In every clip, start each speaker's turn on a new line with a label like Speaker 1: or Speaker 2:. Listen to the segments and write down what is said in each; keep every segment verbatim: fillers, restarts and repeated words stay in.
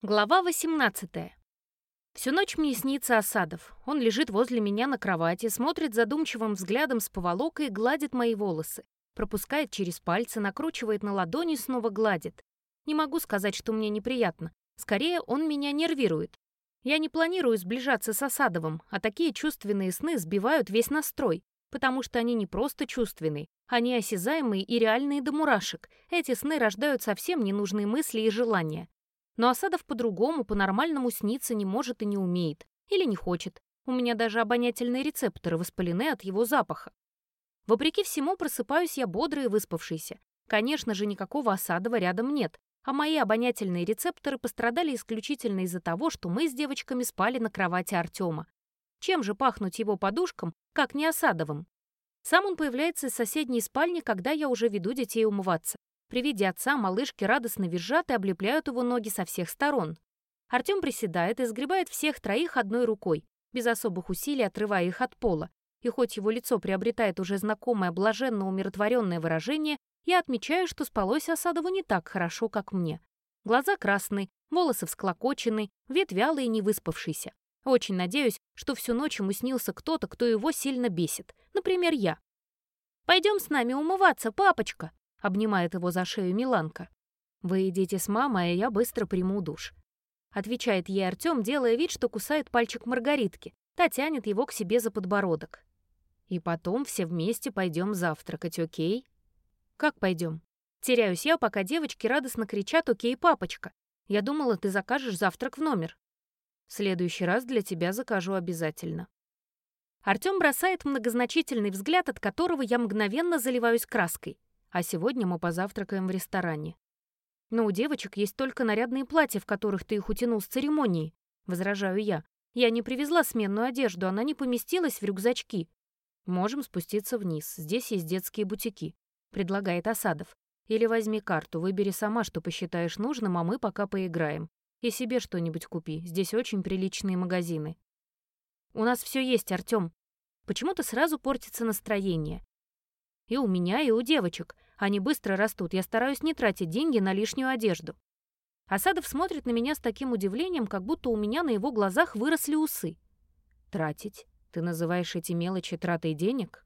Speaker 1: Глава восемнадцатая. Всю ночь мне снится Асадов. Он лежит возле меня на кровати, смотрит задумчивым взглядом с поволокой и гладит мои волосы. Пропускает через пальцы, накручивает на ладони и снова гладит. Не могу сказать, что мне неприятно. Скорее, он меня нервирует. Я не планирую сближаться с Асадовым, а такие чувственные сны сбивают весь настрой, потому что они не просто чувственные, они осязаемые и реальные до мурашек. Эти сны рождают совсем ненужные мысли и желания. Но Асадов по-другому, по-нормальному сниться не может и не умеет. Или не хочет. У меня даже обонятельные рецепторы воспалены от его запаха. Вопреки всему, просыпаюсь я бодрый и выспавшийся. Конечно же, никакого Асадова рядом нет, а мои обонятельные рецепторы пострадали исключительно из-за того, что мы с девочками спали на кровати Артема. Чем же пахнуть его подушкам, как не Асадовым? Сам он появляется из соседней спальни, когда я уже веду детей умываться. При виде отца малышки радостно визжат и облепляют его ноги со всех сторон. Артем приседает и сгребает всех троих одной рукой, без особых усилий отрывая их от пола. И хоть его лицо приобретает уже знакомое блаженно-умиротворенное выражение, я отмечаю, что спалось Асадову не так хорошо, как мне. Глаза красные, волосы всклокочены, вид вялый и невыспавшийся. Очень надеюсь, что всю ночь ему снился кто-то, кто его сильно бесит. Например, я. «Пойдем с нами умываться, папочка!» — обнимает его за шею Миланка. «Вы идите с мамой, а я быстро приму душ», — отвечает ей Артем, делая вид, что кусает пальчик Маргаритки. Та тянет его к себе за подбородок. «И потом все вместе пойдем завтракать, окей?» «Как пойдем?» Теряюсь я, пока девочки радостно кричат «Окей, папочка!» Я думала, ты закажешь завтрак в номер. В следующий раз для тебя закажу обязательно. Артем бросает многозначительный взгляд, от которого я мгновенно заливаюсь краской. А сегодня мы позавтракаем в ресторане. Но у девочек есть только нарядные платья, в которых ты их утянул с церемонии, возражаю я. Я не привезла сменную одежду, она не поместилась в рюкзачки. Можем спуститься вниз, здесь есть детские бутики, предлагает Асадов. Или возьми карту, выбери сама, что посчитаешь нужным, а мы пока поиграем. И себе что-нибудь купи, здесь очень приличные магазины. У нас все есть, Артем. Почему-то сразу портится настроение. И у меня, и у девочек. Они быстро растут, я стараюсь не тратить деньги на лишнюю одежду. Асадов смотрит на меня с таким удивлением, как будто у меня на его глазах выросли усы. Тратить? Ты называешь эти мелочи тратой денег?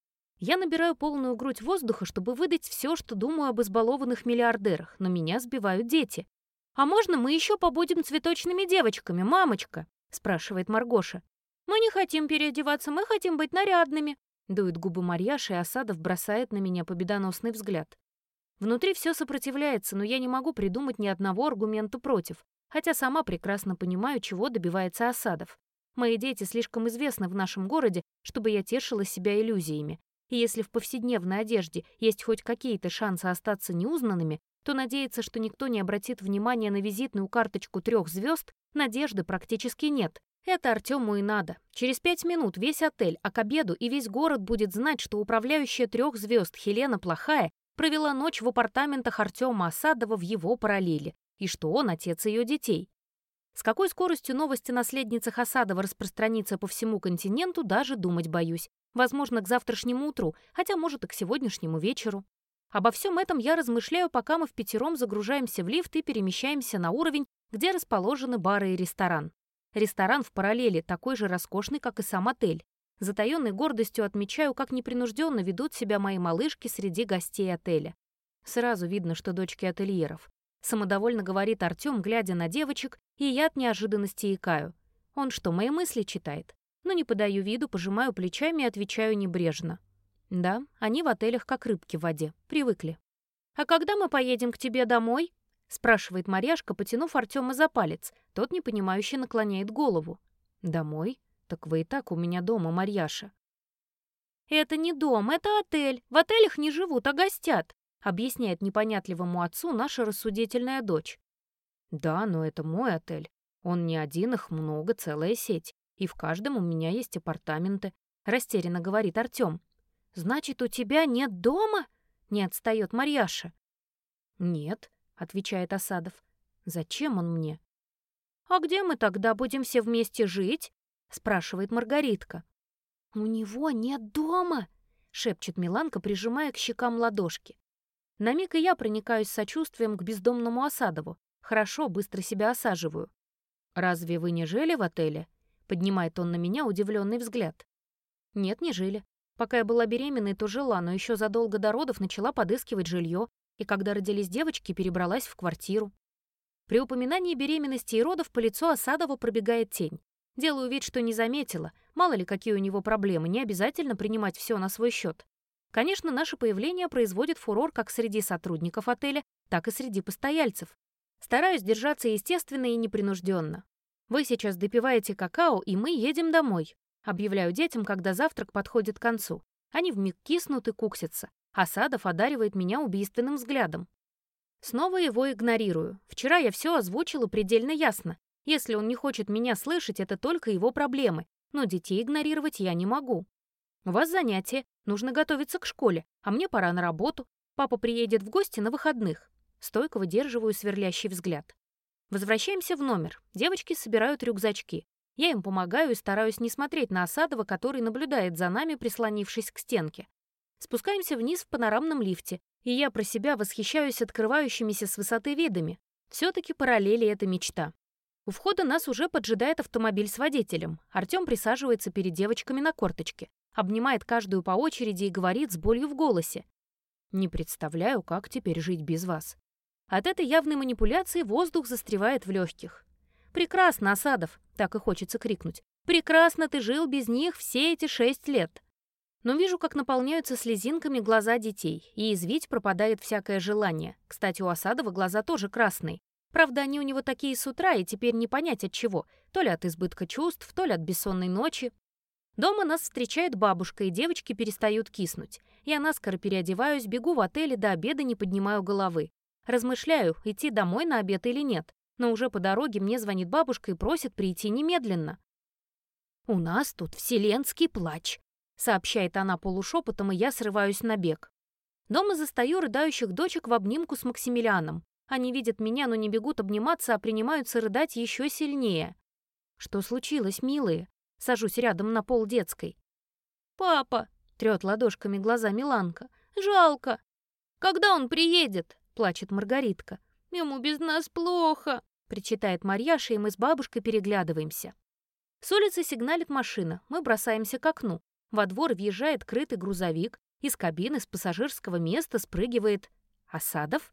Speaker 1: Я набираю полную грудь воздуха, чтобы выдать все, что думаю об избалованных миллиардерах, но меня сбивают дети. «А можно мы еще побудем цветочными девочками, мамочка?» — спрашивает Маргоша. «Мы не хотим переодеваться, мы хотим быть нарядными», — дует губы Марьяша, и Асадов бросает на меня победоносный взгляд. Внутри все сопротивляется, но я не могу придумать ни одного аргумента против, хотя сама прекрасно понимаю, чего добивается Асадов. Мои дети слишком известны в нашем городе, чтобы я тешила себя иллюзиями. И если в повседневной одежде есть хоть какие-то шансы остаться неузнанными, то надеяться, что никто не обратит внимания на визитную карточку трех звезд, надежды практически нет. Это Артему и надо. Через пять минут весь отель, а к обеду и весь город будет знать, что управляющая трех звезд Хелена Плохая провела ночь в апартаментах Артема Асадова в его параллели, и что он отец ее детей. С какой скоростью новости о наследницах Асадова распространится по всему континенту, даже думать боюсь. Возможно, к завтрашнему утру, хотя, может, и к сегодняшнему вечеру. Обо всем этом я размышляю, пока мы впятером загружаемся в лифт и перемещаемся на уровень, где расположены бары и ресторан. Ресторан в параллели такой же роскошный, как и сам отель. Затаённой гордостью отмечаю, как непринужденно ведут себя мои малышки среди гостей отеля. Сразу видно, что дочки ательеров. Самодовольно говорит Артем, глядя на девочек, и я от неожиданности икаю. Он что, мои мысли читает? Но не подаю виду, пожимаю плечами и отвечаю небрежно. Да, они в отелях как рыбки в воде, привыкли. «А когда мы поедем к тебе домой?» — спрашивает Марьяшка, потянув Артема за палец. Тот непонимающе наклоняет голову. «Домой? Так вы и так у меня дома, Марьяша». «Это не дом, это отель. В отелях не живут, а гостят», — объясняет непонятливому отцу наша рассудительная дочь. «Да, но это мой отель. Он не один, их много, целая сеть. И в каждом у меня есть апартаменты», — растерянно говорит Артем. «Значит, у тебя нет дома?» — не отстает Марьяша. «Нет», — отвечает Асадов. «Зачем он мне?» «А где мы тогда будем все вместе жить?» — спрашивает Маргаритка. «У него нет дома!» — шепчет Миланка, прижимая к щекам ладошки. На миг и я проникаюсь сочувствием к бездомному Асадову. Хорошо, быстро себя осаживаю. «Разве вы не жили в отеле?» — поднимает он на меня удивленный взгляд. «Нет, не жили. Пока я была беременной, то жила, но еще задолго до родов начала подыскивать жилье, и когда родились девочки, перебралась в квартиру». При упоминании беременности и родов по лицу Асадова пробегает тень. Делаю вид, что не заметила. Мало ли, какие у него проблемы, не обязательно принимать все на свой счет. Конечно, наше появление производит фурор как среди сотрудников отеля, так и среди постояльцев. Стараюсь держаться естественно и непринужденно. «Вы сейчас допиваете какао, и мы едем домой», объявляю детям, когда завтрак подходит к концу. Они вмиг киснут и куксятся. Асадов одаривает меня убийственным взглядом. Снова его игнорирую. Вчера я все озвучила предельно ясно. Если он не хочет меня слышать, это только его проблемы, но детей игнорировать я не могу. У вас занятия, нужно готовиться к школе, а мне пора на работу. Папа приедет в гости на выходных. Стойко выдерживаю сверлящий взгляд. Возвращаемся в номер. Девочки собирают рюкзачки. Я им помогаю и стараюсь не смотреть на Асадова, который наблюдает за нами, прислонившись к стенке. Спускаемся вниз в панорамном лифте, и я про себя восхищаюсь открывающимися с высоты видами. Все-таки параллели — это мечта. У входа нас уже поджидает автомобиль с водителем. Артем присаживается перед девочками на корточке, обнимает каждую по очереди и говорит с болью в голосе: «Не представляю, как теперь жить без вас». От этой явной манипуляции воздух застревает в легких. «Прекрасно, Асадов!» — так и хочется крикнуть. «Прекрасно ты жил без них все эти шесть лет!» Но вижу, как наполняются слезинками глаза детей, и извить пропадает всякое желание. Кстати, у Асадова глаза тоже красные. Правда, они у него такие с утра, и теперь не понять от чего. То ли от избытка чувств, то ли от бессонной ночи. Дома нас встречает бабушка, и девочки перестают киснуть. Я наскоро переодеваюсь, бегу в отель и до обеда не поднимаю головы. Размышляю, идти домой на обед или нет. Но уже по дороге мне звонит бабушка и просит прийти немедленно. «У нас тут вселенский плач», — сообщает она полушепотом, и я срываюсь на бег. Дома застаю рыдающих дочек в обнимку с Максимилианом. Они видят меня, но не бегут обниматься, а принимаются рыдать еще сильнее. «Что случилось, милые?» Сажусь рядом на пол детской. «Папа!» — трет ладошками глаза Миланка. «Жалко! Когда он приедет?» — плачет Маргаритка. «Ему без нас плохо!» — причитает Марьяша, и мы с бабушкой переглядываемся. С улицы сигналит машина. Мы бросаемся к окну. Во двор въезжает крытый грузовик. Из кабины с пассажирского места спрыгивает Асадов.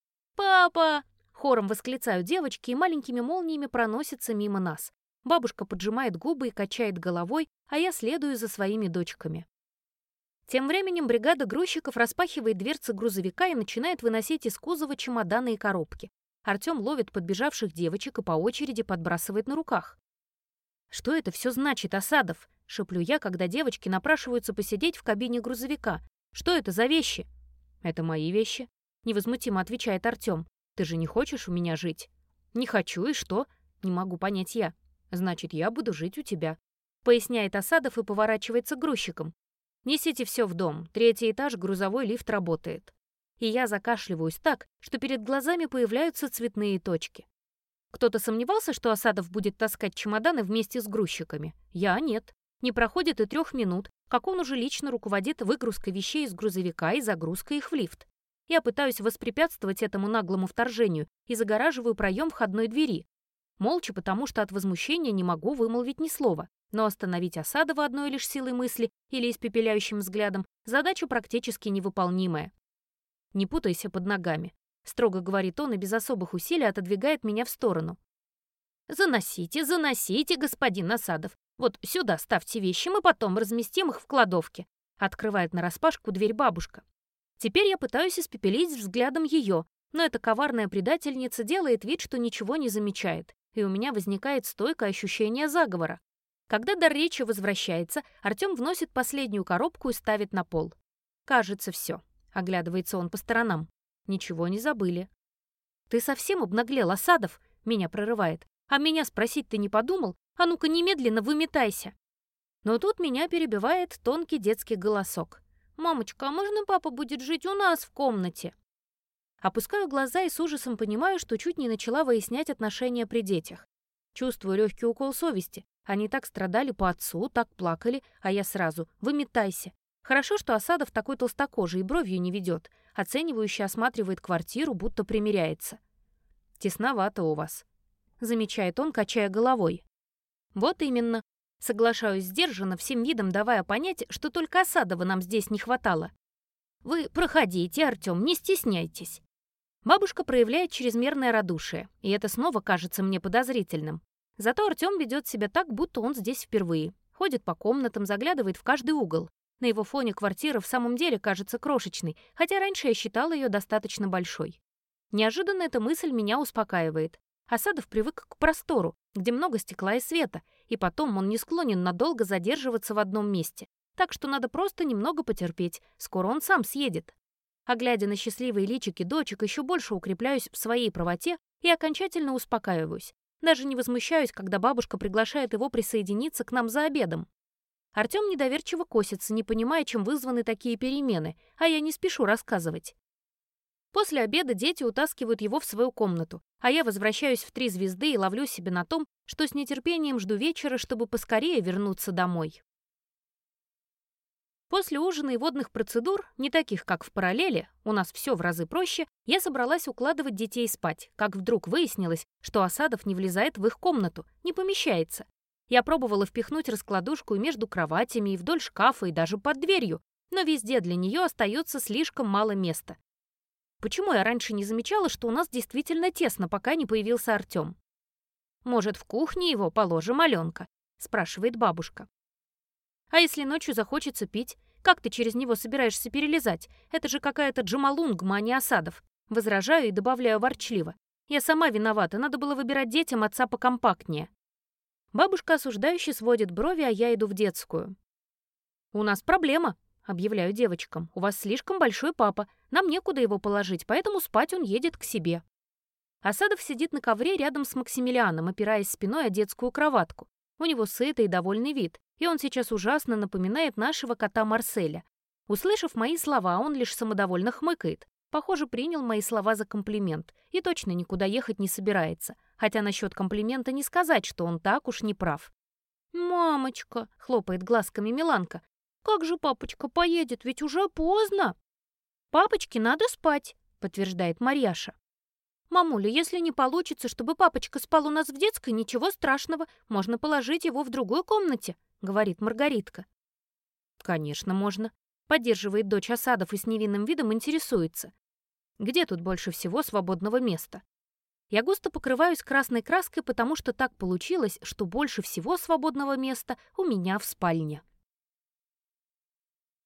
Speaker 1: «Папа!» — хором восклицают девочки и маленькими молниями проносятся мимо нас. Бабушка поджимает губы и качает головой, а я следую за своими дочками. Тем временем бригада грузчиков распахивает дверцы грузовика и начинает выносить из кузова чемоданы и коробки. Артем ловит подбежавших девочек и по очереди подбрасывает на руках. «Что это все значит, Асадов?» — шеплю я, когда девочки напрашиваются посидеть в кабине грузовика. «Что это за вещи?» «Это мои вещи», — невозмутимо отвечает Артем. «Ты же не хочешь у меня жить?» «Не хочу, и что?» — не могу понять я. «Значит, я буду жить у тебя», — поясняет Асадов и поворачивается к грузчикам. «Несите все в дом. Третий этаж, грузовой лифт работает». И я закашливаюсь так, что перед глазами появляются цветные точки. Кто-то сомневался, что Асадов будет таскать чемоданы вместе с грузчиками? Я нет. Не проходит и трех минут, как он уже лично руководит выгрузкой вещей из грузовика и загрузкой их в лифт. Я пытаюсь воспрепятствовать этому наглому вторжению и загораживаю проем входной двери. Молча, потому что от возмущения не могу вымолвить ни слова. Но остановить Асадова одной лишь силой мысли или испепеляющим взглядом задача практически невыполнимая. «Не путайся под ногами», — строго говорит он и без особых усилий отодвигает меня в сторону. «Заносите, заносите, господин Асадов. Вот сюда ставьте вещи, мы потом разместим их в кладовке», — открывает нараспашку дверь бабушка. Теперь я пытаюсь испепелить взглядом ее, но эта коварная предательница делает вид, что ничего не замечает, и у меня возникает стойкое ощущение заговора. Когда дар речи возвращается, Артем вносит последнюю коробку и ставит на пол. «Кажется, все», — оглядывается он по сторонам. «Ничего не забыли». «Ты совсем обнаглел, Асадов?» — меня прорывает. «А меня спросить ты не подумал? А ну-ка немедленно выметайся». Но тут меня перебивает тонкий детский голосок. «Мамочка, а можно папа будет жить у нас в комнате?» Опускаю глаза и с ужасом понимаю, что чуть не начала выяснять отношения при детях. Чувствую легкий укол совести. Они так страдали по отцу, так плакали, а я сразу «выметайся». Хорошо, что Асадов такой толстокожий и бровью не ведет, оценивающе осматривает квартиру, будто примиряется. «Тесновато у вас», — замечает он, качая головой. «Вот именно». Соглашаюсь сдержанно, всем видом давая понять, что только Осадова нам здесь не хватало. «Вы проходите, Артём, не стесняйтесь». Бабушка проявляет чрезмерное радушие, и это снова кажется мне подозрительным. Зато Артём ведет себя так, будто он здесь впервые. Ходит по комнатам, заглядывает в каждый угол. На его фоне квартира в самом деле кажется крошечной, хотя раньше я считала ее достаточно большой. Неожиданно эта мысль меня успокаивает. Осадов привык к простору, где много стекла и света, и потом он не склонен надолго задерживаться в одном месте. Так что надо просто немного потерпеть, скоро он сам съедет. А глядя на счастливые личики дочек, еще больше укрепляюсь в своей правоте и окончательно успокаиваюсь. Даже не возмущаюсь, когда бабушка приглашает его присоединиться к нам за обедом. Артём недоверчиво косится, не понимая, чем вызваны такие перемены, а я не спешу рассказывать. После обеда дети утаскивают его в свою комнату, а я возвращаюсь в «Три звезды» и ловлю себя на том, что с нетерпением жду вечера, чтобы поскорее вернуться домой. После ужина и водных процедур, не таких, как в параллели, у нас все в разы проще, я собралась укладывать детей спать, как вдруг выяснилось, что Осадов не влезает в их комнату, не помещается. Я пробовала впихнуть раскладушку и между кроватями, и вдоль шкафа, и даже под дверью, но везде для нее остается слишком мало места. Почему я раньше не замечала, что у нас действительно тесно, пока не появился Артём? «Может, в кухне его положим, Алёнка?» — спрашивает бабушка. «А если ночью захочется пить? Как ты через него собираешься перелезать? Это же какая-то Джомолунгма, а не Осадов». Возражаю и добавляю ворчливо. «Я сама виновата, надо было выбирать детям отца покомпактнее». Бабушка осуждающе сводит брови, а я иду в детскую. «У нас проблема», — объявляю девочкам. «У вас слишком большой папа, нам некуда его положить, поэтому спать он едет к себе». Осадов сидит на ковре рядом с Максимилианом, опираясь спиной о детскую кроватку. У него сытый и довольный вид, и он сейчас ужасно напоминает нашего кота Марселя. Услышав мои слова, он лишь самодовольно хмыкает. Похоже, принял мои слова за комплимент и точно никуда ехать не собирается, хотя насчет комплимента не сказать, что он так уж не прав. «Мамочка», — хлопает глазками Миланка, — «как же папочка поедет, ведь уже поздно». «Папочке надо спать», — подтверждает Марьяша. «Мамуля, если не получится, чтобы папочка спал у нас в детской, ничего страшного, можно положить его в другой комнате», — говорит Маргаритка. «Конечно, можно», — поддерживает дочь Осадов и с невинным видом интересуется. «Где тут больше всего свободного места?» Я густо покрываюсь красной краской, потому что так получилось, что больше всего свободного места у меня в спальне.